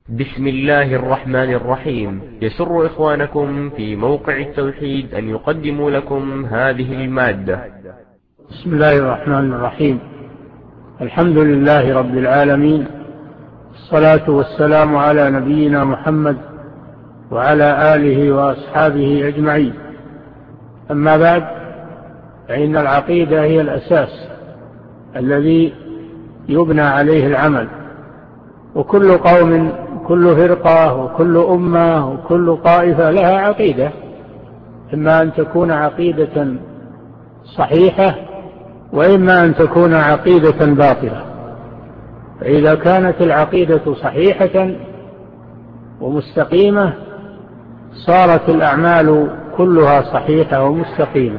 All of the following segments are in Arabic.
بسم الله الرحمن الرحيم. يسر إخوانكم في موقع التوحيد أن يقدموا لكم هذه المادة. بسم الله الرحمن الرحيم. الحمد لله رب العالمين، الصلاة والسلام على نبينا محمد وعلى آله وأصحابه أجمعين. أما بعد، فإن العقيدة هي الأساس الذي يبنى عليه العمل، وكل قوم، كل فرقة، وكل أمة، وكل طائفة لها عقيدة، إما أن تكون عقيدة صحيحة وإما أن تكون عقيدة باطلة. فإذا كانت العقيدة صحيحة ومستقيمة صارت الأعمال كلها صحيحة ومستقيمة،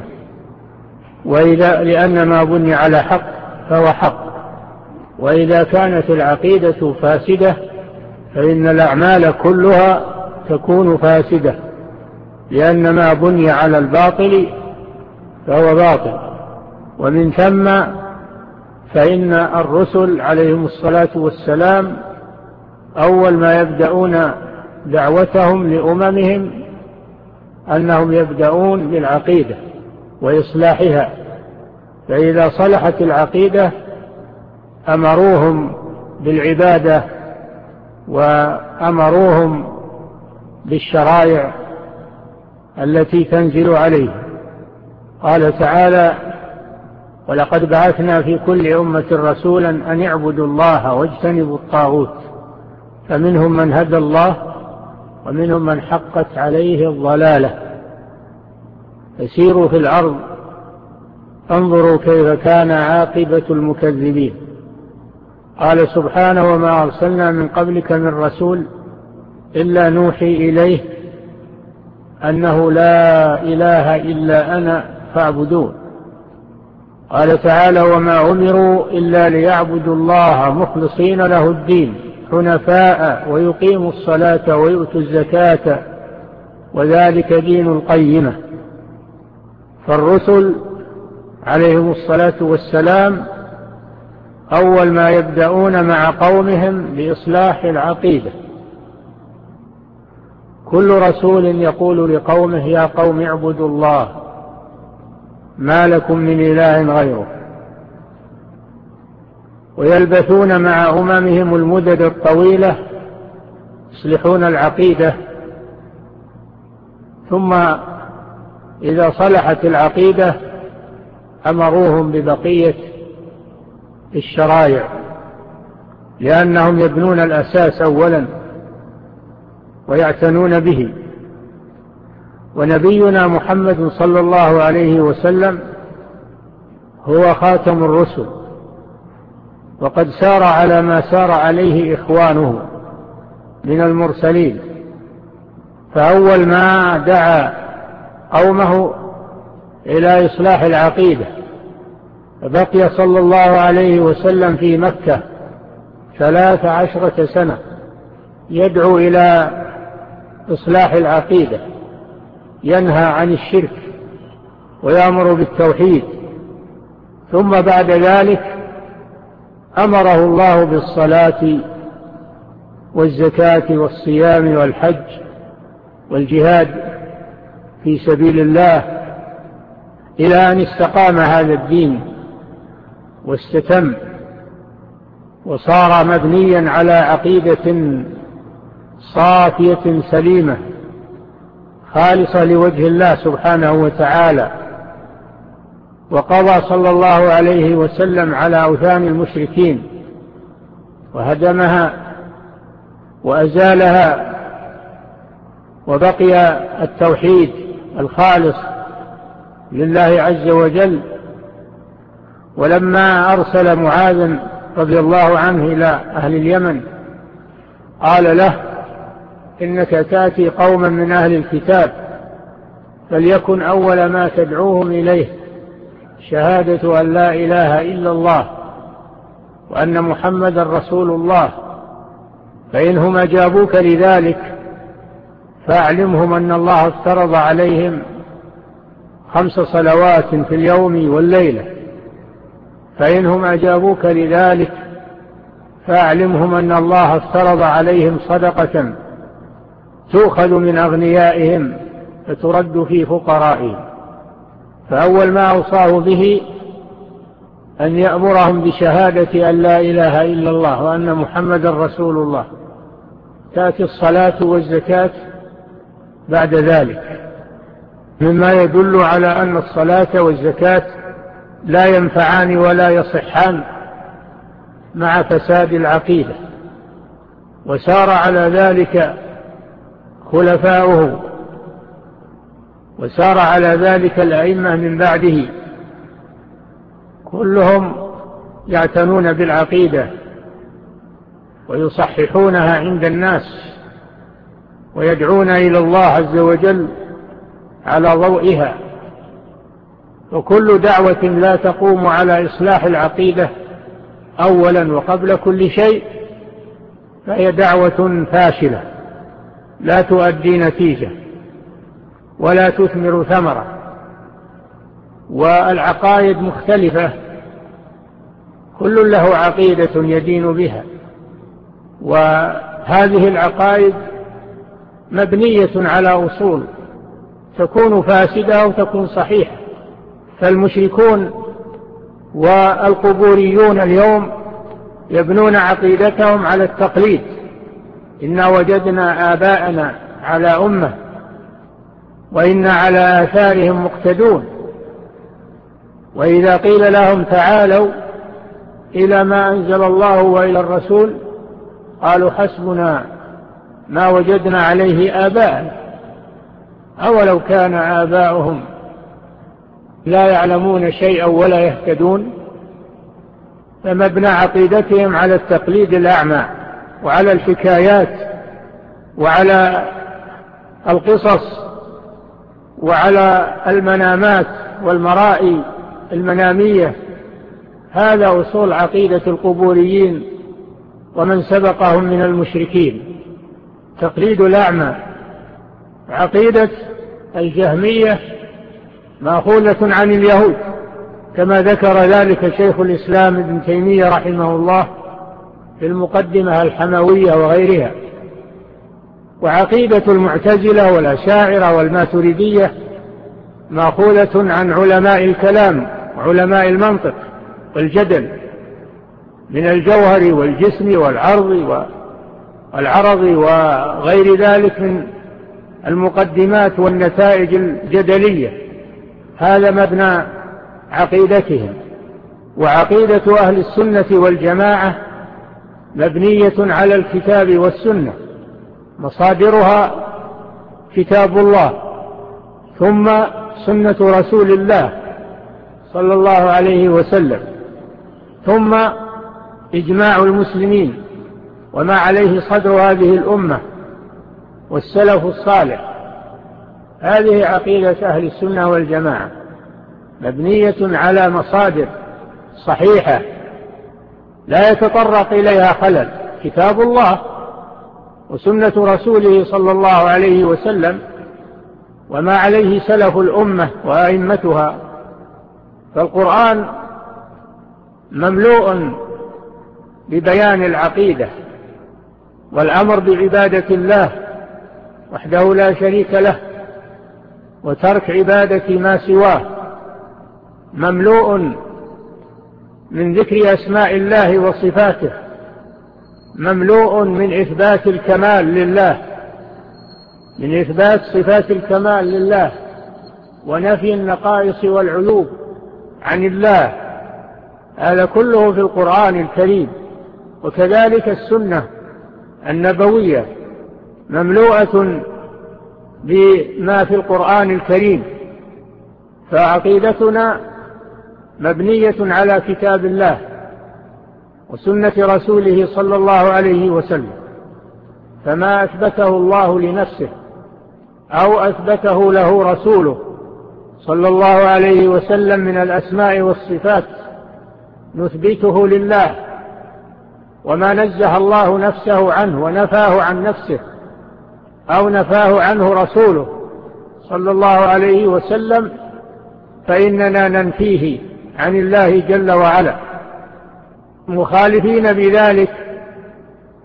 لأن ما بني على حق فهو حق. وإذا كانت العقيدة فاسدة فإن الأعمال كلها تكون فاسدة، لأن ما بني على الباطل فهو باطل. ومن ثم فإن الرسل عليهم الصلاة والسلام أول ما يبدأون دعوتهم لأممهم أنهم يبدأون بالعقيدة وإصلاحها، فإذا صلحت العقيدة أمروهم بالعبادة وأمروهم بالشرائع التي تنزل عليهم. قال تعالى: ولقد بعثنا في كل أمة رسولا أن اعبدوا الله واجتنبوا الطاغوت، فمنهم من هدى الله ومنهم من حقت عليه الضلالة، فسيروا في الأرض انظروا كيف كان عاقبة المكذبين. قال سبحانه: وما أرسلنا من قبلك من رسول إلا نوحي إليه أنه لا إله إلا أنا فاعبدون. قال تعالى: وما أمروا إلا ليعبدوا الله مخلصين له الدين حنفاء ويقيموا الصلاة ويؤتوا الزكاة وذلك دين القيمة. فالرسل عليهم الصلاة والسلام أول ما يبدأون مع قومهم بإصلاح العقيدة. كل رسول يقول لقومه: يا قوم اعبدوا الله ما لكم من إله غيره. ويلبثون مع أممهم المدد الطويلة يصلحون العقيدة، ثم إذا صلحت العقيدة أمروهم ببقية الشرائع، لأنهم يبنون الأساس أولا ويعتنون به. ونبينا محمد صلى الله عليه وسلم هو خاتم الرسل، وقد سار على ما سار عليه إخوانه من المرسلين. فأول ما دعا قومه إلى إصلاح العقيدة، فبقي صلى الله عليه وسلم في مكة 13 سنة يدعو إلى إصلاح العقيدة، ينهى عن الشرك ويأمر بالتوحيد. ثم بعد ذلك أمره الله بالصلاة والزكاة والصيام والحج والجهاد في سبيل الله، إلى أن استقام هذا الدين واستتم وصار مبنيا على عقيدة صافية سليمة خالصة لوجه الله سبحانه وتعالى. وقضى صلى الله عليه وسلم على أوثان المشركين وهدمها وأزالها، وبقي التوحيد الخالص لله عز وجل. ولما أرسل معاذ رضي الله عنه إلى أهل اليمن قال له: إنك تأتي قوما من أهل الكتاب، فليكن أول ما تدعوهم إليه شهادة أن لا إله إلا الله وأن محمد رسول الله، فإنهم أجابوك لذلك فأعلمهم أن الله افترض عليهم 5 صلوات في اليوم والليلة، فإنهم أجابوك لذلك فأعلمهم أن الله افترض عليهم صدقة تؤخذ من أغنيائهم فترد في فقرائهم. فأول ما أوصاه به أن يأمرهم بشهادة أن لا إله إلا الله وأن محمد رسول الله، تأتي الصلاة والزكاة بعد ذلك، مما يدل على أن الصلاة والزكاة لا ينفعان ولا يصحان مع فساد العقيدة. وسار على ذلك خلفاؤه، وسار على ذلك الأئمة من بعده، كلهم يعتنون بالعقيدة ويصححونها عند الناس ويدعون إلى الله عز وجل على ضوئها. وكل دعوة لا تقوم على إصلاح العقيدة أولا وقبل كل شيء فهي دعوة فاشلة لا تؤدي نتيجة ولا تثمر ثمرة. والعقائد مختلفة، كل له عقيدة يدين بها، وهذه العقائد مبنية على أصول تكون فاسدة وتكون صحيحة. فالمشركون والقبوريون اليوم يبنون عقيدتهم على التقليد، إنا وجدنا آباءنا على أمة وإنا على آثارهم مقتدون. وإذا قيل لهم تعالوا إلى ما أنزل الله وإلى الرسول قالوا حسبنا ما وجدنا عليه آباءنا. أولو كان آباؤهم لا يعلمون شيئا ولا يهتدون. فمبنى عقيدتهم على التقليد الأعمى وعلى الحكايات وعلى القصص وعلى المنامات والمرائي المنامية. هذا أصول عقيدة القبوريين ومن سبقهم من المشركين، تقليد الأعمى. عقيدة الجهمية مأخوذة عن اليهود كما ذكر ذلك شيخ الإسلام ابن تيمية رحمه الله في المقدمة الحموية وغيرها. وعقيدة المعتزلة والأشاعرة والماتريدية مأخوذة عن علماء الكلام وعلماء المنطق والجدل من الجوهر والجسم والعرض وغير ذلك من المقدمات والنتائج الجدلية. هذا مبنى عقيدتهم. وعقيدة أهل السنة والجماعة مبنية على الكتاب والسنة، مصادرها كتاب الله ثم سنة رسول الله صلى الله عليه وسلم ثم إجماع المسلمين وما عليه صدر هذه الأمة والسلف الصالح. هذه عقيدة أهل السنة والجماعة مبنية على مصادر صحيحة لا يتطرق إليها خلل، كتاب الله وسنة رسوله صلى الله عليه وسلم وما عليه سلف الأمة وأئمتها. فالقرآن مملوء ببيان العقيدة والأمر بعبادة الله وحده لا شريك له وترك عبادة ما سواه، مملوء من ذكر أسماء الله وصفاته، مملوء من إثبات الكمال لله، من إثبات صفات الكمال لله ونفي النقائص والعيوب عن الله. هذا كله في القرآن الكريم. وكذلك السنة النبوية مملوءة بما في القرآن الكريم. فعقيدتنا مبنية على كتاب الله وسنة رسوله صلى الله عليه وسلم. فما أثبته الله لنفسه أو أثبته له رسوله صلى الله عليه وسلم من الأسماء والصفات نثبته لله، وما نزه الله نفسه عنه ونفاه عن نفسه أو نفاه عنه رسوله صلى الله عليه وسلم فإننا ننفيه عن الله جل وعلا، مخالفين بذلك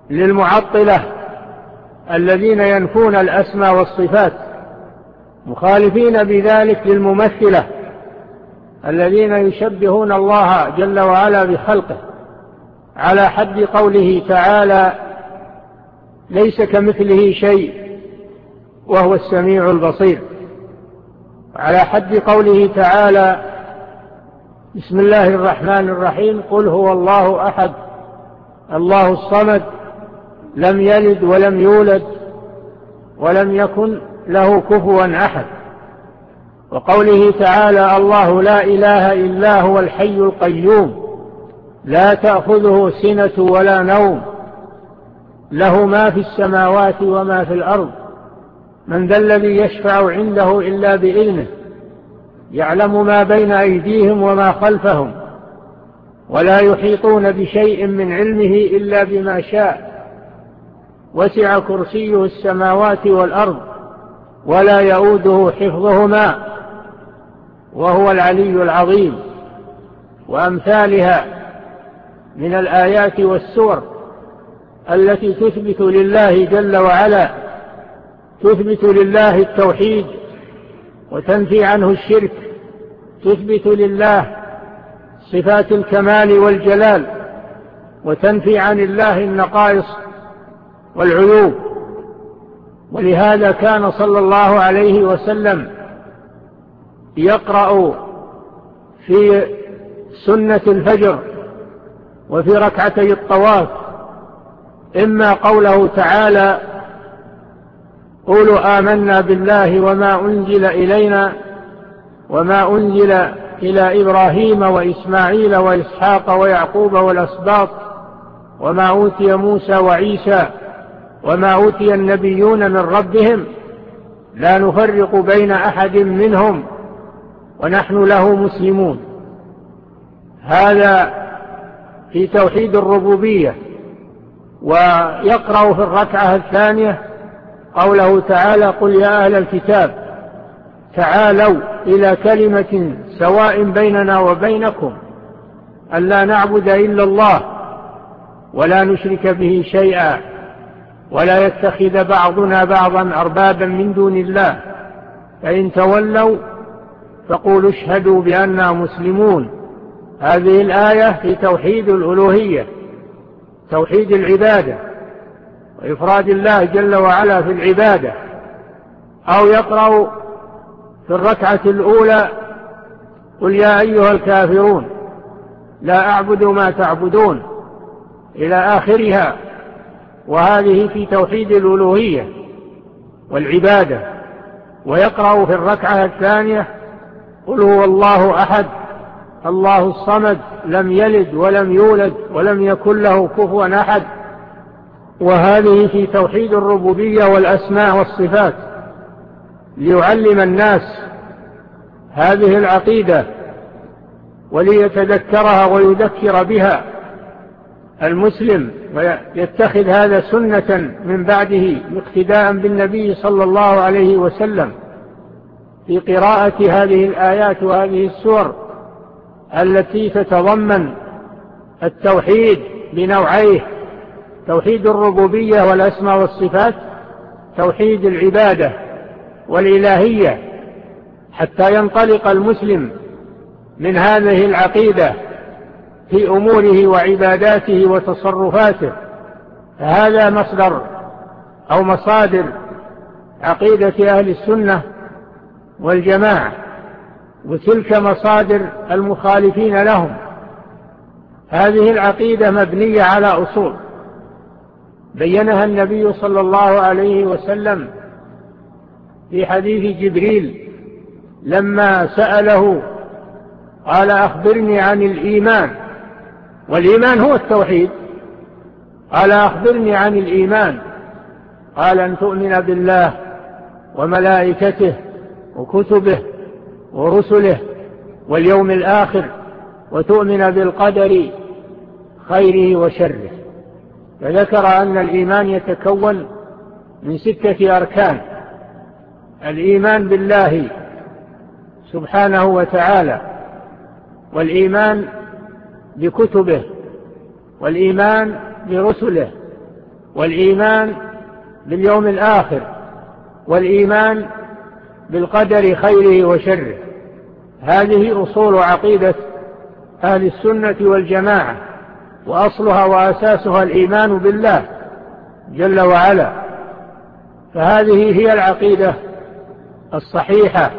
للمعطلة الذين ينفون الأسماء والصفات، مخالفين بذلك للممثلة الذين يشبهون الله جل وعلا بخلقه، على حد قوله تعالى: ليس كمثله شيء وهو السميع البصير. على حد قوله تعالى: بسم الله الرحمن الرحيم: قل هو الله أحد الله الصمد لم يلد ولم يولد ولم يكن له كفوا أحد. وقوله تعالى: الله لا إله إلا هو الحي القيوم لا تأخذه سنة ولا نوم له ما في السماوات وما في الأرض من ذا الذي يشفع عنده إلا بإذنه يعلم ما بين أيديهم وما خلفهم ولا يحيطون بشيء من علمه إلا بما شاء وسع كرسيه السماوات والأرض ولا يؤوده حفظهما وهو العلي العظيم. وأمثالها من الآيات والسور التي تثبت لله جل وعلا، تثبت لله التوحيد وتنفي عنه الشرك، تثبت لله صفات الكمال والجلال وتنفي عن الله النقائص والعيوب. ولهذا كان صلى الله عليه وسلم يقرأ في سنة الفجر وفي ركعتي الطواف إما قوله تعالى: قولوا آمنا بالله وما أنزل إلينا وما أنزل إلى إبراهيم وإسماعيل وإسحاق ويعقوب والأسباط وما أوتي موسى وعيسى وما أوتي النبيون من ربهم لا نفرق بين أحد منهم ونحن له مسلمون. هذا في توحيد الربوبية. ويقرأ في الركعة الثانية قوله تعالى: قل يا أهل الكتاب تعالوا إلى كلمة سواء بيننا وبينكم ألا نعبد إلا الله ولا نشرك به شيئا ولا يتخذ بعضنا بعضا أربابا من دون الله فإن تولوا فقولوا اشهدوا بأننا مسلمون. هذه الآية في توحيد الألوهية، توحيد العبادة وإفراد الله جل وعلا في العبادة. أو يقرأ في الركعة الأولى: قل يا أيها الكافرون لا أعبد ما تعبدون إلى آخرها، وهذه في توحيد الألوهية والعبادة. ويقرأ في الركعة الثانية: قل هو الله أحد الله الصمد لم يلد ولم يولد ولم يكن له كفوا أحد، وهذه في توحيد الربوبية والأسماء والصفات، ليعلم الناس هذه العقيدة وليتذكرها ويذكر بها المسلم ويتخذ هذا سنة من بعده اقتداء بالنبي صلى الله عليه وسلم في قراءة هذه الآيات وهذه السور التي تتضمن التوحيد بنوعيه: توحيد الربوبية والأسماء والصفات، توحيد العبادة والإلهية، حتى ينطلق المسلم من هذه العقيدة في أموره وعباداته وتصرفاته. هذا مصدر أو مصادر عقيدة أهل السنة والجماعة، وتلك مصادر المخالفين لهم. هذه العقيدة مبنية على أصول بينها النبي صلى الله عليه وسلم في حديث جبريل لما سأله قال: أخبرني عن الإيمان. والإيمان هو التوحيد. قال: أخبرني عن الإيمان. قال: أن تؤمن بالله وملائكته وكتبه ورسله واليوم الآخر وتؤمن بالقدر خيره وشره. فذكر أن الإيمان يتكون من 6 أركان: الإيمان بالله سبحانه وتعالى، والإيمان بكتبه، والإيمان برسله، والإيمان باليوم الآخر، والإيمان بالقدر خيره وشره. هذه أصول عقيدة أهل السنة والجماعة، وأصلها وأساسها الإيمان بالله جل وعلا. فهذه هي العقيدة الصحيحة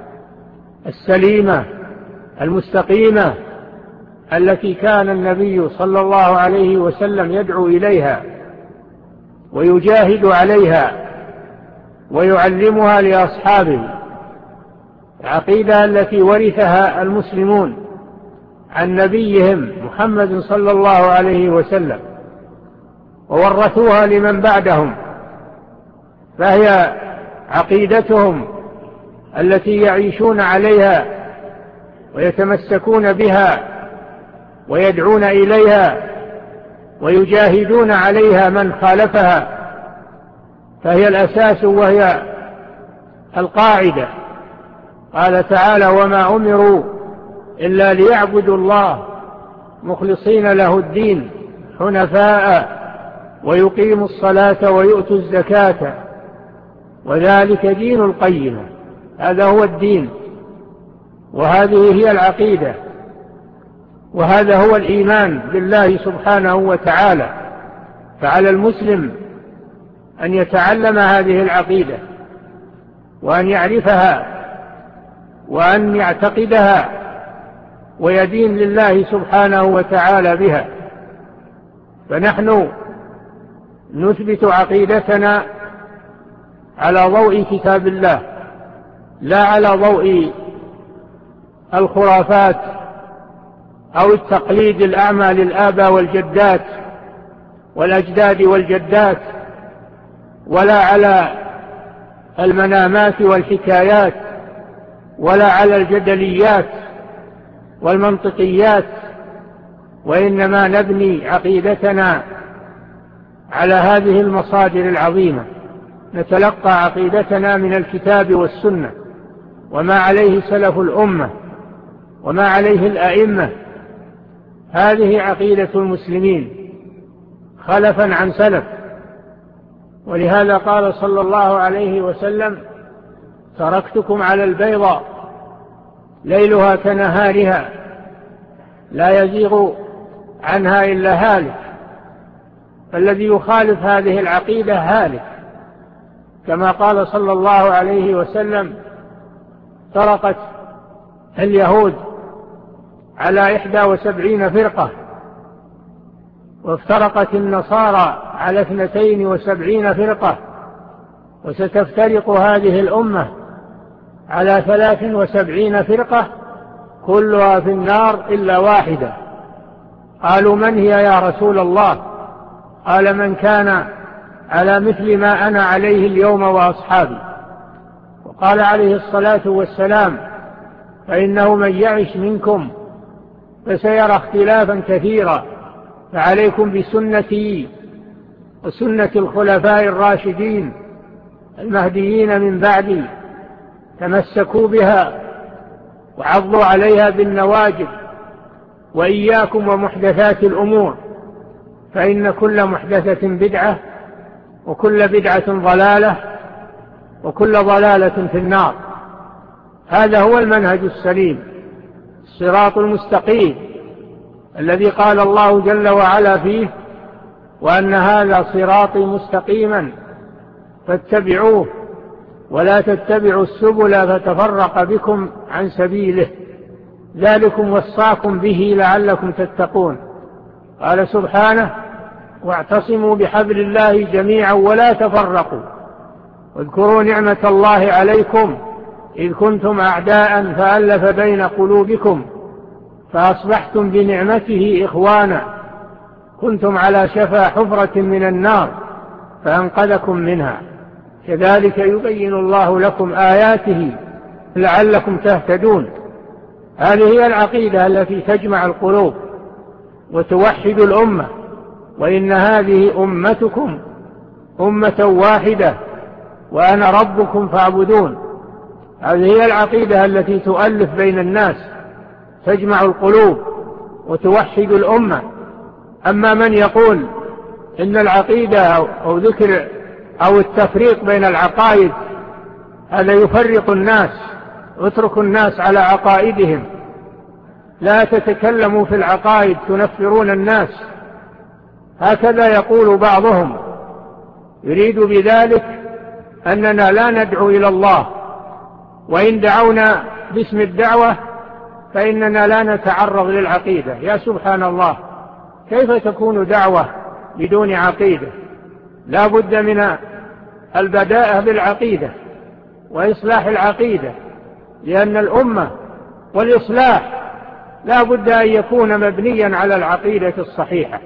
السليمة المستقيمة التي كان النبي صلى الله عليه وسلم يدعو إليها ويجاهد عليها ويعلمها لأصحابه، العقيدة التي ورثها المسلمون عن نبيهم محمد صلى الله عليه وسلم وورثوها لمن بعدهم، فهي عقيدتهم التي يعيشون عليها ويتمسكون بها ويدعون إليها ويجاهدون عليها من خالفها، فهي الأساس وهي القاعدة. قال تعالى: وما أمروا إلا ليعبدوا الله مخلصين له الدين حنفاء ويقيموا الصلاة ويؤتوا الزكاة وذلك دين القيمة. هذا هو الدين، وهذه هي العقيدة، وهذا هو الإيمان بالله سبحانه وتعالى. فعلى المسلم أن يتعلم هذه العقيدة وأن يعرفها وأن يعتقدها ويدين لله سبحانه وتعالى بها. فنحن نثبت عقيدتنا على ضوء كتاب الله، لا على ضوء الخرافات أو التقليد الأعمى للآباء والجدات والأجداد والجدات، ولا على المنامات والحكايات، ولا على الجدليات والمنطقيات، وإنما نبني عقيدتنا على هذه المصادر العظيمة. نتلقى عقيدتنا من الكتاب والسنة وما عليه سلف الأمة وما عليه الأئمة. هذه عقيدة المسلمين خلفا عن سلف. ولهذا قال صلى الله عليه وسلم: تركتكم على البيضاء ليلها كنهارها لا يزيغ عنها إلا هالك. فالذي يخالف هذه العقيدة هالك، كما قال صلى الله عليه وسلم: فرقت اليهود على 71 فرقة، وافترقت النصارى على 72 فرقة، وستفترق هذه الأمة على 73 فرقة كلها في النار إلا واحدة. قالوا: من هي يا رسول الله؟ قال: من كان على مثل ما أنا عليه اليوم وأصحابي. وقال عليه الصلاة والسلام: فإنه من يعش منكم فسيرى اختلافا كثيرا، فعليكم بسنتي وسنة الخلفاء الراشدين المهديين من بعدي، تمسكوا بها وعضوا عليها بالنواجذ، وإياكم ومحدثات الأمور، فإن كل محدثة بدعة وكل بدعة ضلالة وكل ضلالة في النار. هذا هو المنهج السليم، الصراط المستقيم الذي قال الله جل وعلا فيه: وأن هذا صراطي مستقيما فاتبعوه ولا تتبعوا السبل فتفرق بكم عن سبيله ذلكم وصاكم به لعلكم تتقون. قال سبحانه: واعتصموا بحبل الله جميعا ولا تفرقوا واذكروا نعمة الله عليكم إذ كنتم أعداء فألف بين قلوبكم فأصبحتم بنعمته إخوانا كنتم على شفا حفرة من النار فأنقذكم منها كذلك يبين الله لكم آياته لعلكم تهتدون. هذه هي العقيدة التي تجمع القلوب وتوحد الأمة، وإن هذه أمتكم أمة واحدة وأنا ربكم فاعبدون. هذه هي العقيدة التي تؤلف بين الناس، تجمع القلوب وتوحد الأمة. أما من يقول إن العقيدة أو ذكر أو التفريق بين العقائد هذا يفرق الناس، اتركوا الناس على عقائدهم، لا تتكلموا في العقائد تنفرون الناس. هكذا يقول بعضهم، يريد بذلك أننا لا ندعو إلى الله، وإن دعونا باسم الدعوة فإننا لا نتعرض للعقيدة. يا سبحان الله، كيف تكون دعوة بدون عقيدة؟ لا بد من البداءة بالعقيدة وإصلاح العقيدة، لأن الأمة والإصلاح لا بد أن يكون مبنيا على العقيدة الصحيحة.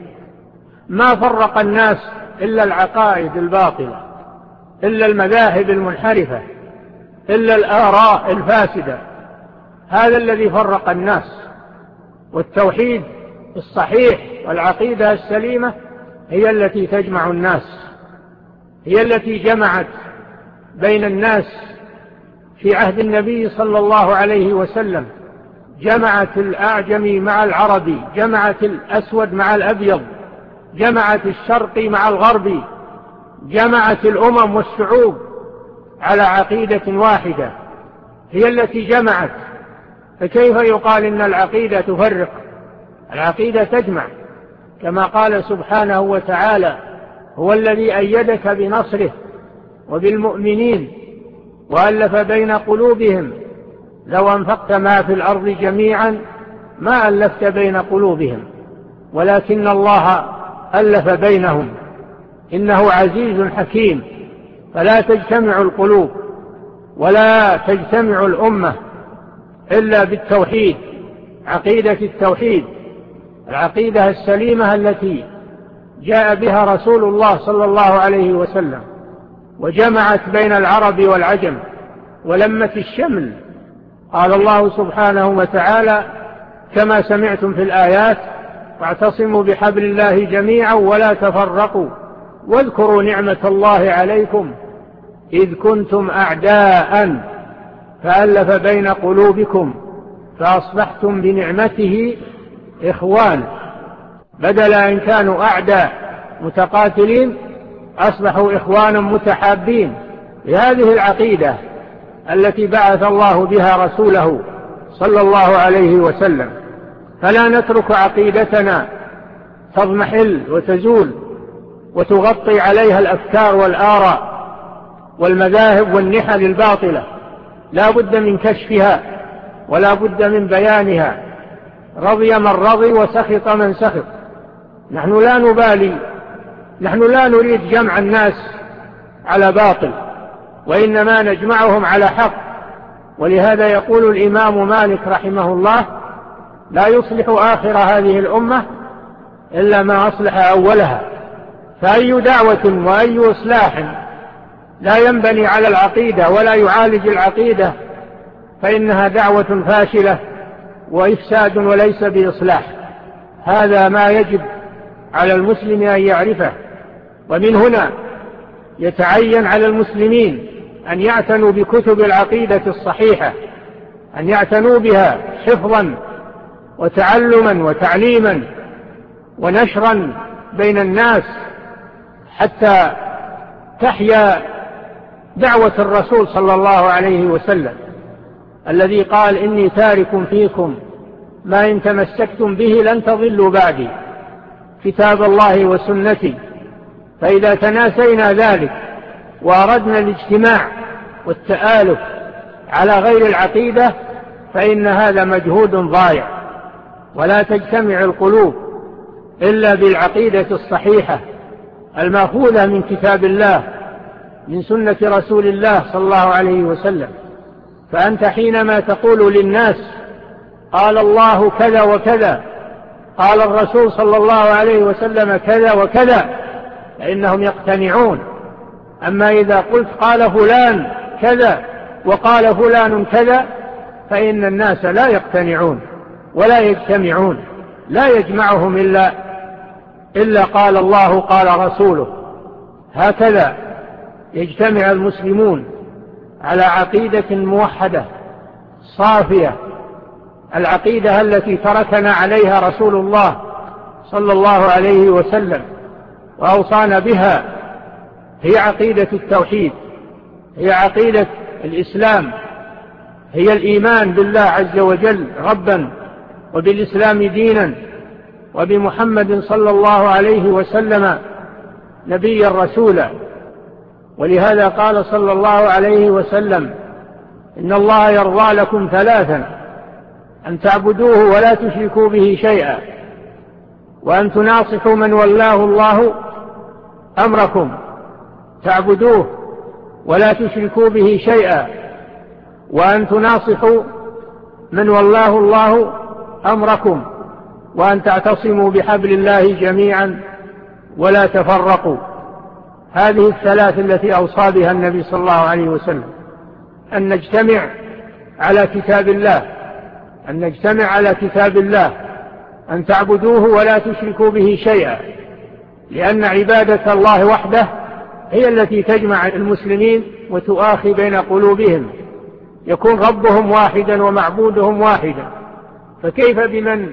ما فرق الناس إلا العقائد الباطلة، إلا المذاهب المنحرفة، إلا الآراء الفاسدة، هذا الذي فرق الناس. والتوحيد الصحيح والعقيدة السليمة هي التي تجمع الناس، هي التي جمعت بين الناس في عهد النبي صلى الله عليه وسلم، جمعت الأعجمي مع العربي، جمعت الأسود مع الأبيض، جمعت الشرقي مع الغربي، جمعت الأمم والشعوب على عقيدة واحدة، هي التي جمعت. فكيف يقال إن العقيدة تفرق؟ العقيدة تجمع، كما قال سبحانه وتعالى: هو الذي أيدك بنصره وبالمؤمنين وألف بين قلوبهم لو أنفقت ما في الأرض جميعا ما ألفت بين قلوبهم ولكن الله ألف بينهم إنه عزيز حكيم. فلا تجتمع القلوب ولا تجتمع الأمة إلا بالتوحيد، عقيدة التوحيد، العقيدة السليمة التي جاء بها رسول الله صلى الله عليه وسلم، وجمعت بين العرب والعجم ولمت الشمل. قال الله سبحانه وتعالى كما سمعتم في الآيات: واعتصموا بحبل الله جميعا ولا تفرقوا واذكروا نعمة الله عليكم إذ كنتم أعداء فألف بين قلوبكم فأصبحتم بنعمته إخوان. بدل أن كانوا أعداء متقاتلين أصبحوا إخوانا متحابين بهذه العقيدة التي بعث الله بها رسوله صلى الله عليه وسلم. فلا نترك عقيدتنا تضمحل وتزول وتغطي عليها الأفكار والآراء والمذاهب والنحل الباطلة، لا بد من كشفها ولا بد من بيانها، رضي من رضي وسخط من سخط. نحن لا نبالي، نحن لا نريد جمع الناس على باطل، وإنما نجمعهم على حق. ولهذا يقول الإمام مالك رحمه الله: لا يصلح آخر هذه الأمة إلا ما أصلح أولها. فأي دعوة وأي إصلاح لا ينبني على العقيدة ولا يعالج العقيدة فإنها دعوة فاشلة وإفساد وليس بإصلاح. هذا ما يجب على المسلم أن يعرفه. ومن هنا يتعين على المسلمين أن يعتنوا بكتب العقيدة الصحيحة، أن يعتنوا بها حفظا وتعلما وتعليما ونشرا بين الناس حتى تحيا دعوة الرسول صلى الله عليه وسلم الذي قال: إني تارك فيكم ما إن تمسكتم به لن تضلوا بعدي، كتاب الله وسنتي. فإذا تناسينا ذلك وأردنا الاجتماع والتآلف على غير العقيدة فإن هذا مجهود ضائع. ولا تجتمع القلوب إلا بالعقيدة الصحيحة المأخوذة من كتاب الله من سنة رسول الله صلى الله عليه وسلم. فأنت حينما تقول للناس قال الله كذا وكذا، قال الرسول صلى الله عليه وسلم كذا وكذا، فإنهم يقتنعون. أما إذا قلت قال فلان كذا وقال فلان كذا فإن الناس لا يقتنعون ولا يجتمعون، لا يجمعهم إلا قال الله قال رسوله. هكذا يجتمع المسلمون على عقيدة موحدة صافية، العقيدة التي تركنا عليها رسول الله صلى الله عليه وسلم. وأوصانا بها، هي عقيدة التوحيد، هي عقيدة الإسلام، هي الإيمان بالله عز وجل ربا، وبالإسلام دينا، وبمحمد صلى الله عليه وسلم نبيا رسولا. ولهذا قال صلى الله عليه وسلم: إن الله يرضى لكم ثلاثا: أن تعبدوه ولا تشركوا به شيئا، وأن تناصحوا من ولاه الله أمركم. تعبدوه ولا تشركوا به شيئا، وأن تناصحوا من ولاه الله أمركم، وأن تعتصموا بحبل الله جميعا ولا تفرقوا. هذه الثلاث التي أوصى بها النبي صلى الله عليه وسلم: أن نجتمع على كتاب الله، أن نجتمع على كتاب الله، أن تعبدوه ولا تشركوا به شيئا، لأن عبادة الله وحده هي التي تجمع المسلمين وتؤاخي بين قلوبهم، يكون ربهم واحدا ومعبودهم واحدا. فكيف بمن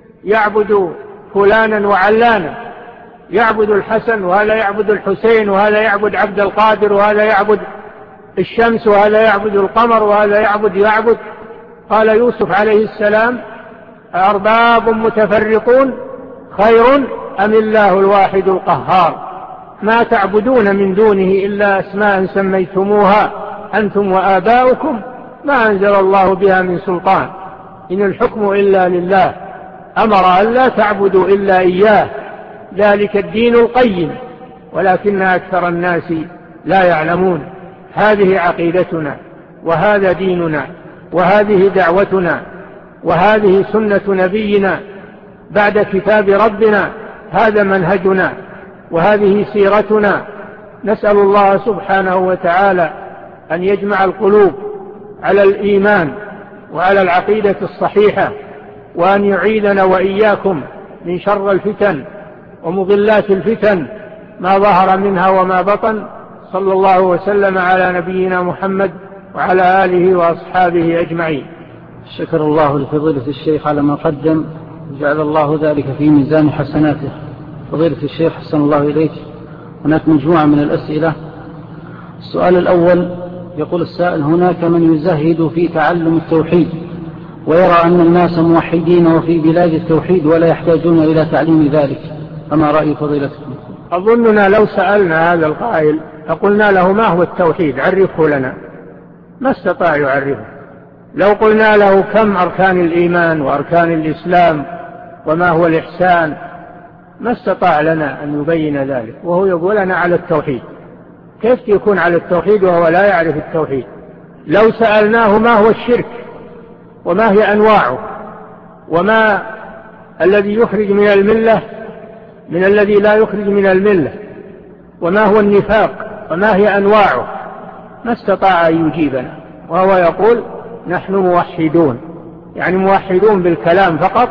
يعبد فلانا وعلانا، يعبد الحسن وهذا يعبد الحسين وهذا يعبد عبد القادر وهذا يعبد الشمس وهذا يعبد القمر وهذا يعبد. قال يوسف عليه السلام: أأرباب متفرقون خير أم الله الواحد القهار، ما تعبدون من دونه إلا أسماء سميتموها أنتم وآباؤكم ما أنزل الله بها من سلطان، إن الحكم إلا لله، أمر أن لا تعبدوا إلا إياه، ذلك الدين القيم ولكن أكثر الناس لا يعلمون. هذه عقيدتنا، وهذا ديننا، وهذه دعوتنا، وهذه سنة نبينا بعد كتاب ربنا، هذا منهجنا وهذه سيرتنا. نسأل الله سبحانه وتعالى أن يجمع القلوب على الإيمان وعلى العقيدة الصحيحة، وأن يعيذنا وإياكم من شر الفتن ومضلات الفتن ما ظهر منها وما بطن. صلى الله وسلم على نبينا محمد وعلى آله وأصحابه أجمعين. شكر الله لفضيلة الشيخ على ما قدم، جعل الله ذلك في ميزان حسناته. فضيلة الشيخ حسن الله إليك، هناك مجموعة من الأسئلة. السؤال الأول يقول السائل: هناك من يزهد في تعلم التوحيد ويرى أن الناس موحدين وفي بلاد التوحيد ولا يحتاجون إلى تعليم ذلك، فما رأي فضيلتكم؟ أظننا لو سألنا هذا القائل فقلنا له: ما هو التوحيد؟ عرفه لنا. ما استطاع يعرفه. لو قلنا له: كم أركان الإيمان وأركان الإسلام وما هو الإحسان، ما استطاع لنا أن يبين ذلك، وهو يقول أنا على التوحيد. كيف يكون على التوحيد وهو لا يعرف التوحيد؟ لو سألناه: ما هو الشرك وما هي أنواعه وما الذي يخرج من الملة من الذي لا يخرج من الملة، وما هو النفاق وما هي أنواعه، ما استطاع أن يجيبنا، وهو يقول: نحن موحدون، يعني موحدون بالكلام فقط.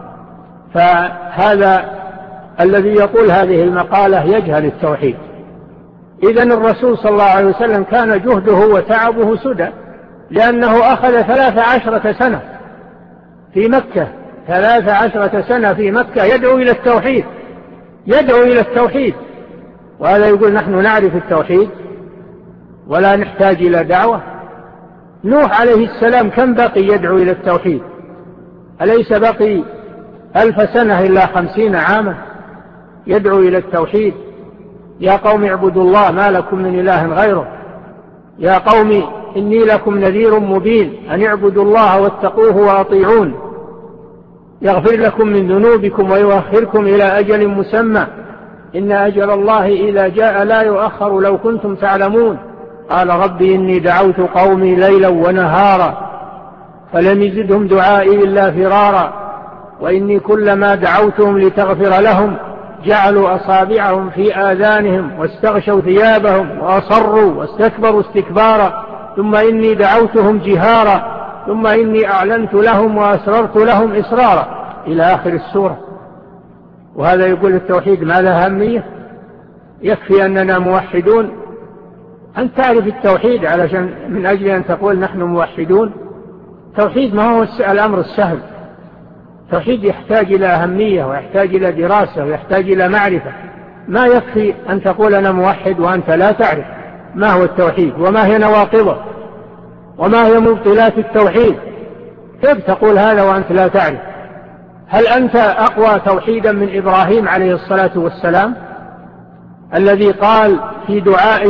فهذا الذي يقول هذه المقالة يجهل التوحيد. إذن الرسول صلى الله عليه وسلم كان جهده وتعبه سدى، لأنه أخذ 13 سنة في مكة، 13 سنة في مكة يدعو إلى التوحيد، يدعو إلى التوحيد. وهذا يقول: نحن نعرف التوحيد ولا نحتاج إلى دعوة. نوح عليه السلام كم بقي يدعو إلى التوحيد؟ أليس بقي 1000 سنة إلا 50 عاما يدعو إلى التوحيد؟ يا قوم اعبدوا الله ما لكم من إله غيره، يا قوم إني لكم نذير مبين أن اعبدوا الله واتقوه وأطيعون، يغفر لكم من ذنوبكم ويؤخركم إلى أجل مسمى، إن أجل الله إذا جاء لا يؤخر لو كنتم تعلمون. قال: ربي إني دعوت قومي ليلا ونهارا فلم يزدهم دعائي إلا فرارا، وإني كلما دعوتهم لتغفر لهم جعلوا أصابعهم في آذانهم واستغشوا ثيابهم وأصروا واستكبروا استكبارا، ثم إني دعوتهم جهارا، ثم إني أعلنت لهم وأسررت لهم إسرارا، إلى آخر السورة. وهذا يقول التوحيد ما له أهمية؟ يكفي أننا موحدون. أن تعرف التوحيد علشان من أجل أن تقول نحن موحدون؟ التوحيد ما هو الأمر السهل. التوحيد يحتاج إلى أهمية ويحتاج إلى دراسة ويحتاج إلى معرفة. ما يكفي أن تقول أنا موحد وأنت لا تعرف ما هو التوحيد وما هي نواقضه وما هي مبطلات التوحيد. كيف تقول هذا وأنت لا تعرف؟ هل أنت أقوى توحيدا من إبراهيم عليه الصلاة والسلام الذي قال في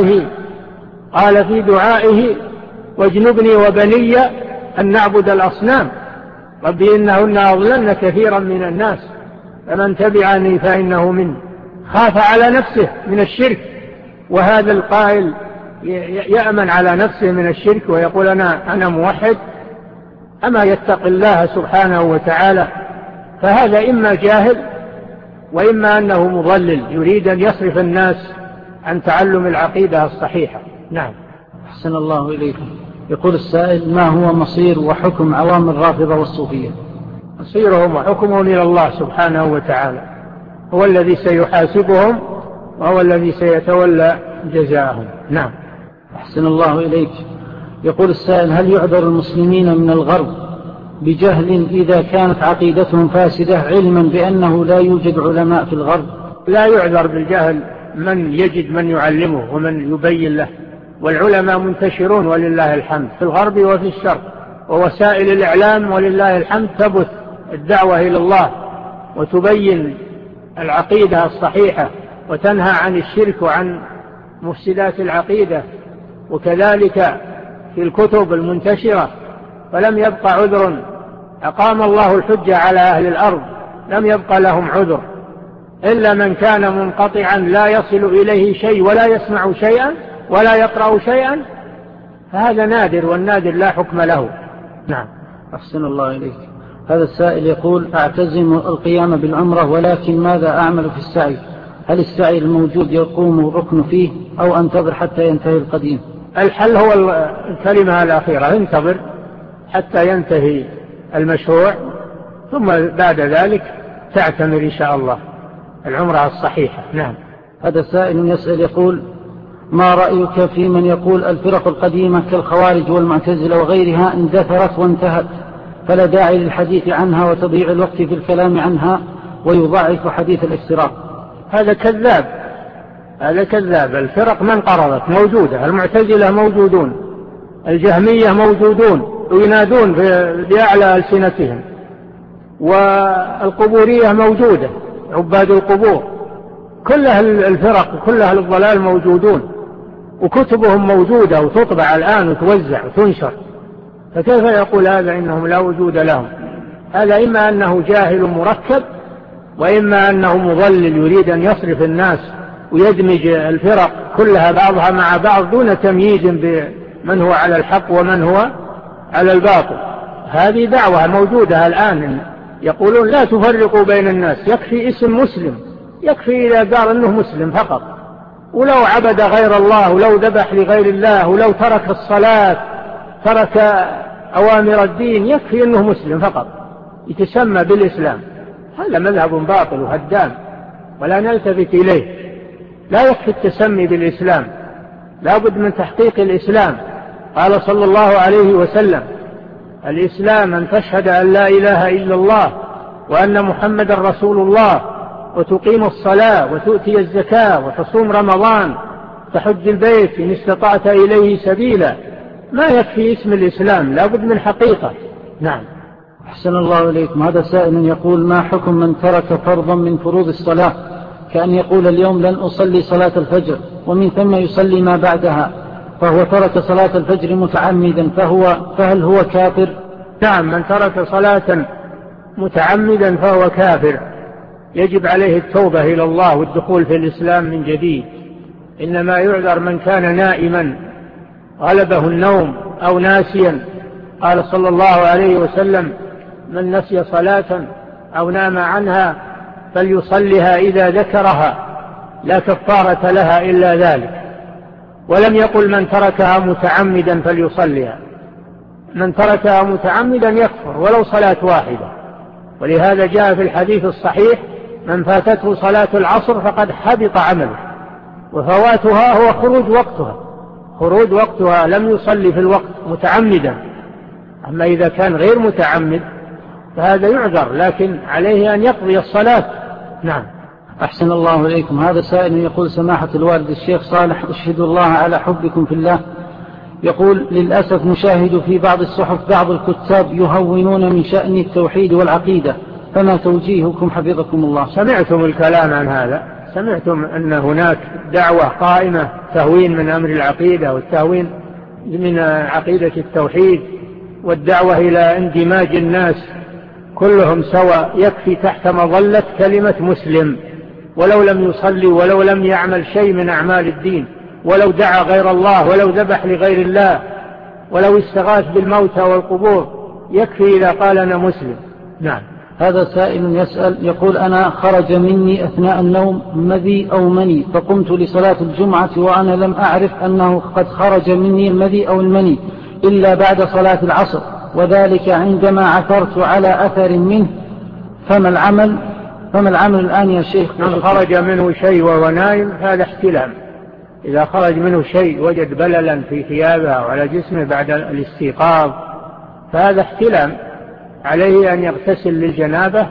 دعائه واجنبني وبني أن نعبد الأصنام ربي إنهن أضللن كثيرا من الناس فمن تبعني فإنه مني. خاف على نفسه من الشرك، وهذا القائل يأمن على نفسه من الشرك ويقول أنا موحد؟ أما يتقي الله سبحانه وتعالى؟ فهذا إما جاهل وإما أنه مضلل يريد أن يصرف الناس عن تعلم العقيدة الصحيحة. نعم. أحسن الله إليكم. يقول السائل: ما هو مصير وحكم عوام الرافضة والصوفية؟ مصيرهم وحكمهم إلى الله سبحانه وتعالى، هو الذي سيحاسبهم وهو الذي سيتولى جزاءهم. نعم. أحسن الله إليك. يقول السائل: هل يعذر المسلمين من الغرب بجهل إذا كانت عقيدتهم فاسدة علما بأنه لا يوجد علماء في الغرب؟ لا يعذر بالجهل من يجد من يعلمه ومن يبين له، والعلماء منتشرون ولله الحمد في الغرب وفي الشرق، ووسائل الإعلام ولله الحمد تبث الدعوة إلى الله وتبين العقيدة الصحيحة وتنهى عن الشرك وعن مفسدات العقيدة، وكذلك في الكتب المنتشرة. فلم يبقى عذر، أقام الله الحجة على أهل الأرض، لم يبقى لهم عذر إلا من كان منقطعا لا يصل إليه شيء ولا يسمع شيئا ولا يقرأ شيئا، فهذا نادر، والنادر لا حكم له. نعم. أحسن الله إليك. هذا السائل يقول: أعتزم القيام بالعمرة ولكن ماذا أعمل في السعي؟ هل السعي الموجود يقوم الركن فيه أو أنتظر حتى ينتهي القديم؟ الحل هو الكلمة الأخيرة، انتظر حتى ينتهي المشروع ثم بعد ذلك تعتمر إن شاء الله العمرة الصحيحة. نعم. هذا سائل يسأل يقول: ما رأيك في من يقول الفرق القديمة كالخوارج والمعتزلة وغيرها اندثرت وانتهت فلا داعي للحديث عنها وتضيع الوقت في الكلام عنها ويضاعف حديث الافتراق؟ هذا كذاب، هذا كذاب. الفرق من قرضت موجودة، المعتزلة موجودون، الجهمية موجودون وينادون بأعلى ألسنتهم، والقبورية موجودة، عباد القبور، كل أهل الفرق وكل أهل الضلال موجودون، وكتبهم موجودة وتطبع الآن وتوزع وتنشر، فكيف يقول هذا إنهم لا وجود لهم؟ هذا إما أنه جاهل مركب وإما أنه مضلل يريد أن يصرف الناس ويدمج الفرق كلها بعضها مع بعض دون تمييز بمن هو على الحق ومن هو على الباطل. هذه دعوة موجودة الآن، يقولون لا تفرقوا بين الناس، يكفي اسم مسلم، يكفي إذا قال أنه مسلم فقط، ولو عبد غير الله ولو ذبح لغير الله ولو ترك الصلاة ترك أوامر الدين، يكفي أنه مسلم فقط يتسمى بالإسلام. هذا مذهب باطل وهدام ولا نلتفت إليه. لا يكفي التسمي بالإسلام، لا بد من تحقيق الإسلام. قال صلى الله عليه وسلم: الإسلام أن تشهد أن لا إله إلا الله وأن محمد رسول الله وتقيم الصلاة وتؤتي الزكاة وتصوم رمضان تحج البيت إن استطعت إليه سبيلا. ما يكفي اسم الإسلام، لا بد من حقيقة. نعم. أحسن الله إليكم. هذا سائل يقول: ما حكم من ترك فرضا من فروض الصلاة كأن يقول اليوم لن أصلي صلاة الفجر ومن ثم يصلي ما بعدها، فهو ترك صلاة الفجر متعمدا، فهل هو كافر؟ نعم، من ترك صلاة متعمدا فهو كافر، يجب عليه التوبة إلى الله والدخول في الإسلام من جديد. إنما يعذر من كان نائما غلبه النوم أو ناسيا. قال صلى الله عليه وسلم: من نسي صلاة أو نام عنها فليصلها إذا ذكرها لا كفارة لها إلا ذلك. ولم يقل من تركها متعمدا فليصليها، من تركها متعمدا يكفر ولو صلاة واحدة. ولهذا جاء في الحديث الصحيح: من فاتته صلاة العصر فقد حبط عمله، وفواتها هو خروج وقتها لم يصلي في الوقت متعمدا. أما إذا كان غير متعمد فهذا يعذر، لكن عليه أن يقضي الصلاة. نعم. أحسن الله إليكم. هذا سائل يقول: سماحة الوالد الشيخ صالح، أشهد الله على حبكم في الله. يقول: للأسف نشاهد في بعض الصحف بعض الكتاب يهونون من شأن التوحيد والعقيدة، فما توجيهكم حفظكم الله؟ سمعتم الكلام عن هذا؟ سمعتم أن هناك دعوة قائمة تهوين من أمر العقيدة والتهوين من عقيدة التوحيد، والدعوة إلى اندماج الناس كلهم سواء، يكفي تحت مظلة كلمة مسلم، ولو لم يصلي ولو لم يعمل شيء من أعمال الدين، ولو دعا غير الله، ولو ذبح لغير الله، ولو استغاث بالموتى والقبور، يكفي إذا قال أنا مسلم. نعم. هذا سائل يسأل يقول: أنا خرج مني أثناء النوم مذي أو مني، فقمت لصلاة الجمعة وأنا لم أعرف أنه قد خرج مني المذي أو المني إلا بعد صلاة العصر، وذلك عندما عثرت على أثر منه، فما العمل الآن يا شيخ؟ من خرج منه شيء وهو نائم هذا احتلام. إذا خرج منه شيء وجد بللا في ثيابه أو على جسمه بعد الاستيقاظ فهذا احتلام، عليه أن يغتسل للجنابة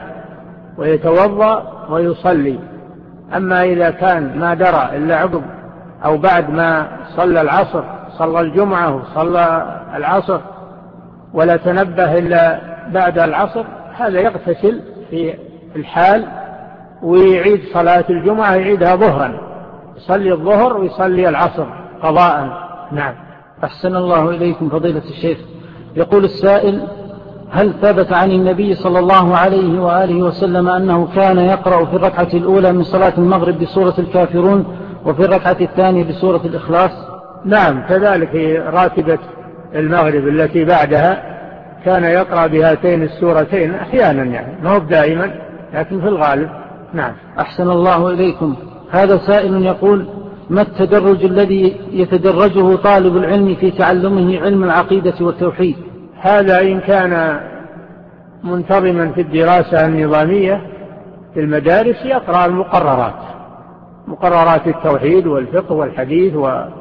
ويتوضأ ويصلي. أما إذا كان ما درى إلا عقب أو بعد ما صلى العصر، صلى الجمعة وصلى العصر ولا تنبه إلا بعد العصر، هذا يغتسل في الحال ويعيد صلاة الجمعة، يعيدها ظهرا، يصلي الظهر ويصلي العصر قضاء. نعم. أحسن الله إليكم فضيلة الشيخ. يقول السائل: هل ثبت عن النبي صلى الله عليه وآله وسلم أنه كان يقرأ في الركعة الأولى من صلاة المغرب بسورة الكافرون وفي الركعة الثانية بسورة الإخلاص؟ نعم، كذلك في راتبة المغرب التي بعدها كان يقرأ بهاتين السورتين أحيانا، يعني ما هو دائما لكن في الغالب. نعم. أحسن الله إليكم. هذا سائل يقول: ما التدرج الذي يتدرجه طالب العلم في تعلمه علم العقيدة والتوحيد؟ هذا إن كان منتظما في الدراسة النظامية في المدارس يقرأ المقررات، مقررات التوحيد والفقه والحديث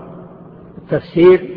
والتفسير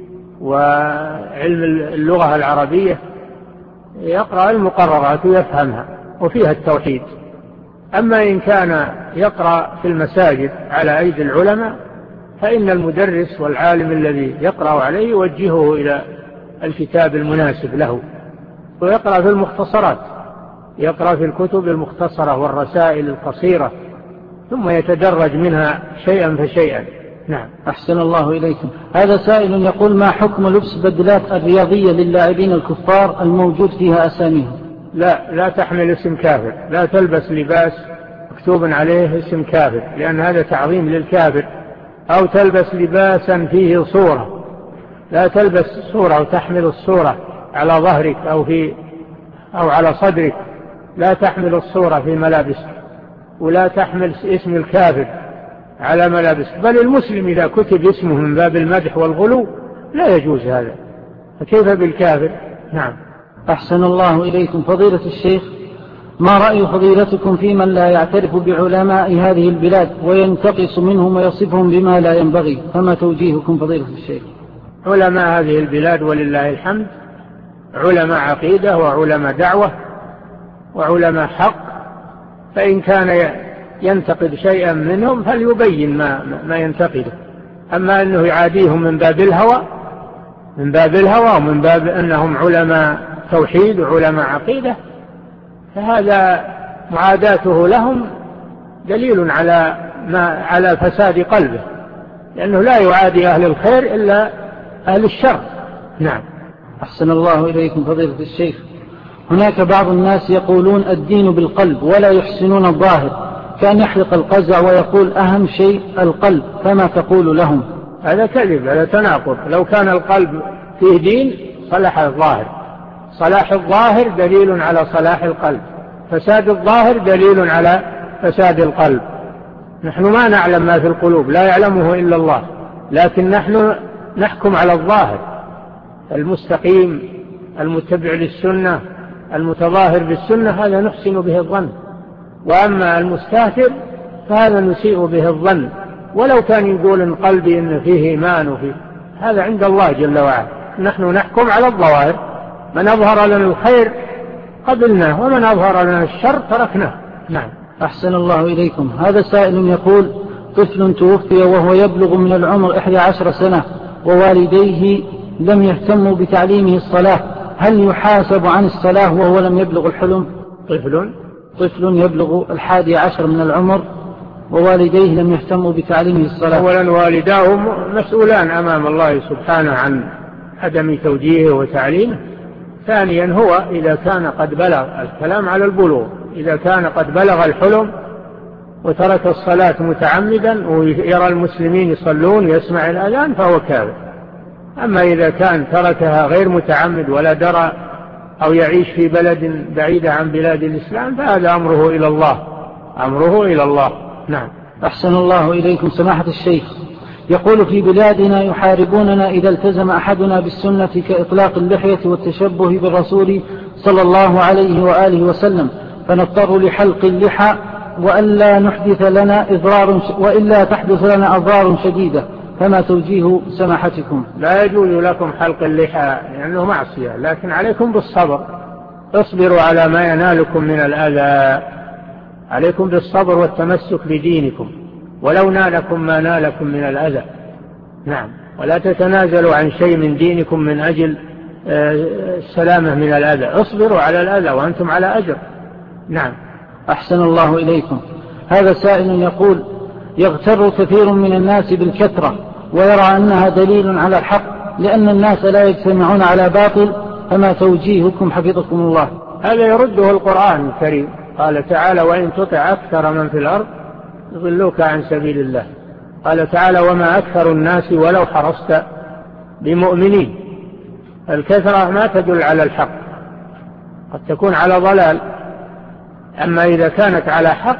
وعلم اللغة العربية، يقرأ المقررات ويفهمها وفيها التوحيد. أما إن كان يقرأ في المساجد على أيدي العلماء فإن المدرس والعالم الذي يقرأ عليه يوجهه إلى الكتاب المناسب له، ويقرأ في المختصرات، يقرأ في الكتب المختصرة والرسائل القصيرة، ثم يتدرج منها شيئا فشيئا. نعم. أحسن الله إليكم. هذا سائل يقول: ما حكم لبس بدلات الرياضية للاعبين الكفار الموجود فيها أساميهم؟ لا تحمل اسم كافر، لا تلبس لباس مكتوب عليه اسم كافر، لأن هذا تعظيم للكافر. أو تلبس لباسا فيه صورة، لا تلبس صورة وتحمل الصورة على ظهرك أو على صدرك، لا تحمل الصورة في ملابسك، ولا تحمل اسم الكافر على ملابسك. بل المسلم إذا كتب اسمه من باب المدح والغلو لا يجوز هذا، فكيف بالكافر؟ نعم. أحسن الله إليكم فضيلة الشيخ. ما رأي فضيلتكم في من لا يعترف بعلماء هذه البلاد وينتقص منهم ويصفهم بما لا ينبغي؟ فما توجيهكم فضيلة الشيخ؟ علماء هذه البلاد ولله الحمد علماء عقيدة وعلماء دعوة وعلماء حق، فإن كان ينتقد شيئا منهم فليبين ما ينتقده. أما أنه يعاديهم من باب الهوى ومن باب أنهم علماء توحيد وعلماء عقيدة، فهذا معاداته لهم دليل على فساد قلبه، لأنه لا يعادي أهل الخير إلا أهل الشر. نعم. أحسن الله إليكم فضيلة الشيخ. هناك بعض الناس يقولون الدين بالقلب ولا يحسنون الظاهر، كان يحلق القزع ويقول أهم شيء القلب، فما تقول لهم؟ هذا كذب، هذا تناقض. لو كان القلب فيه دين صلح الظاهر، صلاح الظاهر دليل على صلاح القلب، فساد الظاهر دليل على فساد القلب. نحن ما نعلم ما في القلوب، لا يعلمه إلا الله، لكن نحن نحكم على الظاهر. المستقيم المتبع للسنة المتظاهر بالسنة هذا نحسن به الظن، وأما المستهتر فهذا نسيء به الظن، ولو كان يقول إن قلبي إن فيه إيمان وفيه، هذا عند الله جل وعلا. نحن نحكم على الظواهر، من أظهر لنا الخير قبلناه ومن أظهر لنا الشر تركناه. نعم. أحسن الله إليكم. هذا سائل يقول: طفل توفي وهو يبلغ من العمر 11 سنة ووالديه لم يهتموا بتعليمه الصلاة، هل يحاسب عن الصلاة وهو لم يبلغ الحلم؟ طفل يبلغ 11 من العمر ووالديه لم يهتموا بتعليمه الصلاة. أولا والداه مسؤولان أمام الله سبحانه عن عدم توجيهه وتعليمه. ثانيا هو إذا كان قد بلغ، الكلام على البلوغ، إذا كان قد بلغ الحلم وترك الصلاة متعمدا ويرى المسلمين يصلون يسمع الأذان فهو كافر. أما إذا كان تركها غير متعمد ولا درى أو يعيش في بلد بعيد عن بلاد الإسلام فهذا أمره إلى الله. نعم. أحسن الله إليكم. سماحة الشيخ يقول: في بلادنا يحاربوننا إذا التزم أحدنا بالسنة كإطلاق اللحية والتشبه بالرسول صلى الله عليه وآله وسلم، فنضطر لحلق اللحى وإلا تحدث لنا أضرار شديدة، فما توجيه سماحتكم؟ لا يجوز لكم حلق اللحى لأنه معصية، لكن عليكم بالصبر، اصبروا على ما ينالكم من الأذى، عليكم بالصبر والتمسك بدينكم ولو نالكم ما نالكم من الأذى. نعم. ولا تتنازلوا عن شيء من دينكم من أجل السلامة من الأذى، اصبروا على الأذى وأنتم على أجر. نعم. أحسن الله إليكم. هذا سائل يقول: يغتر كثير من الناس بالكثرة ويرى أنها دليل على الحق لأن الناس لا يجتمعون على باطل، فما توجيهكم حفظكم الله؟ هذا يرده القرآن الكريم، قال تعالى: وإن تطع أكثر من في الأرض يضلوك عن سبيل الله. قال تعالى: وما أكثر الناس ولو حرصت بمؤمنين. الكثرة ما تدل على الحق، قد تكون على ضلال. أما إذا كانت على حق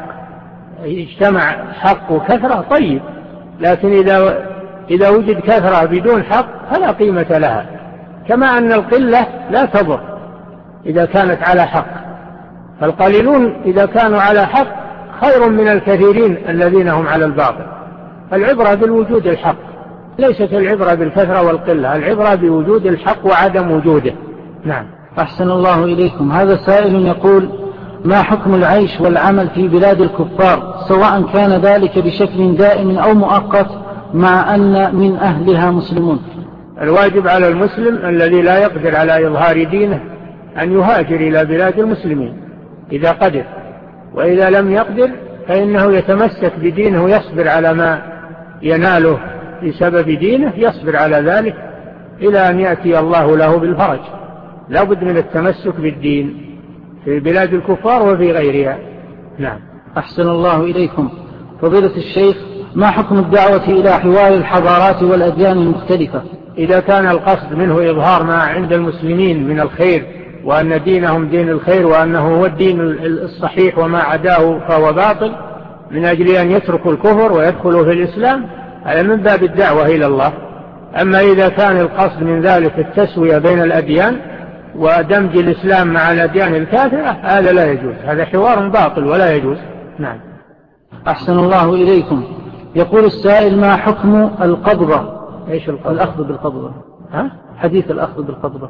اجتمع حق وكثرة طيب، لكن إذا وجد كثرة بدون حق فلا قيمة لها، كما أن القلة لا تضر إذا كانت على حق، فالقليلون إذا كانوا على حق خير من الكثيرين الذين هم على الباطل. العبرة بالوجود الحق، ليست العبرة بالكثرة والقلة، العبرة بوجود الحق وعدم وجوده. نعم. أحسن الله إليكم. هذا سائل يقول: ما حكم العيش والعمل في بلاد الكفار سواء كان ذلك بشكل دائم أو مؤقت مع أن من أهلها مسلمون؟ الواجب على المسلم الذي لا يقدر على إظهار دينه أن يهاجر إلى بلاد المسلمين إذا قدر، وإذا لم يقدر فإنه يتمسك بدينه ويصبر على ما يناله بسبب دينه، يصبر على ذلك إلى أن يأتي الله له بالفرج. لا بد من التمسك بالدين في بلاد الكفار وفي غيرها. نعم. أحسن الله إليكم. فضيلة الشيخ، ما حكم الدعوة إلى حوار الحضارات والأديان المختلفة؟ إذا كان القصد منه إظهار ما عند المسلمين من الخير وأن دينهم دين الخير وأنه هو الدين الصحيح وما عداه فهو باطل، من أجل أن يتركوا الكفر ويدخلوا في الإسلام، هذا من باب الدعوة إلى الله. أما إذا كان القصد من ذلك التسوية بين الأديان ودمج الإسلام مع الأديان الكافرة، هذا لا يجوز، هذا حوار باطل ولا يجوز. نعم. أحسن الله إليكم. يقول السائل: ما حكم القبضة؟ إيش القبضة؟ الأخذ بالقبضة. حديث الأخذ بالقبضة،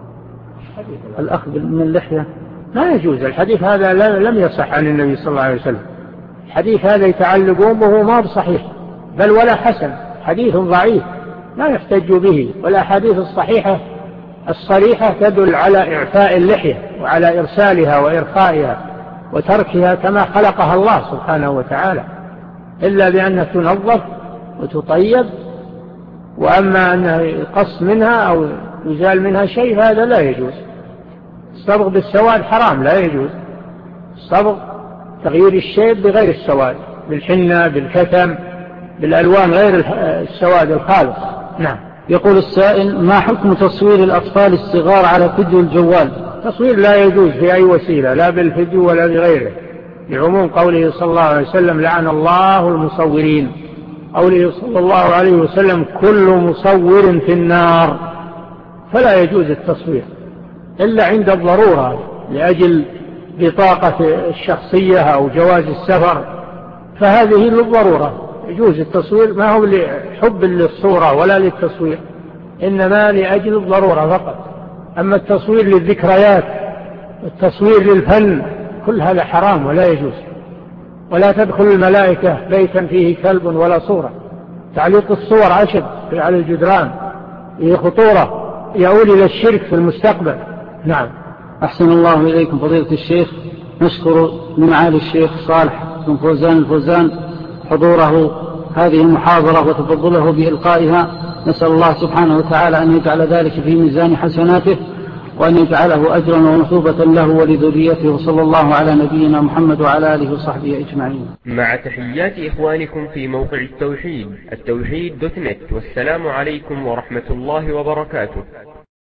الأخذ من اللحية لا يجوز. الحديث هذا لم يصح عن النبي صلى الله عليه وسلم. الحديث هذا يتعلقون به ما بصحيح بل ولا حسن، حديث ضعيف لا يحتج به، والأحاديث الصحيحة الصريحة تدل على إعفاء اللحية وعلى إرسالها وإرخائها وتركها كما خلقها الله سبحانه وتعالى، إلا بأنها تنظف وتطيب. وأما أن يقص منها أو يزال منها شيء هذا لا يجوز. الصبغ بالسواد حرام، لا يجوز. الصبغ تغيير الشيب بغير السواد، بالحنة بالكتم بالألوان غير السواد الخالص. نعم. يقول السائل: ما حكم تصوير الأطفال الصغار على فيديو الجوال؟ تصوير لا يجوز في أي وسيلة، لا بالفيديو ولا بغيره، لعموم قوله صلى الله عليه وسلم: لعن الله المصورين. قوله صلى الله عليه وسلم: كل مصور في النار. فلا يجوز التصوير إلا عند الضرورة لأجل بطاقة الشخصية أو جواز السفر، فهذه للضرورة يجوز التصوير، ما هو لحب للصورة ولا للتصوير، إنما لأجل الضرورة فقط. أما التصوير للذكريات، التصوير للفن، كل هذا حرام ولا يجوز. ولا تدخل الملائكة بيتا فيه كلب ولا صورة. تعليق الصور عشب على الجدران هي خطورة يؤول إلى الشرك في المستقبل. نعم. أحسن الله إليكم فضيلة الشيخ. نشكر لمعالي الشيخ صالح بن فوزان الفوزان حضوره هذه المحاضرة وتفضله بإلقائها. نسأل الله سبحانه وتعالى أن يجعل ذلك في ميزان حسناته وأن يجعله أجرا ومثوبة له ولذريته. وصلى الله على نبينا محمد وعلى آله وصحبه أجمعين. مع تحيات إخوانكم في موقع التوحيد التوحيد.net، والسلام عليكم ورحمة الله وبركاته.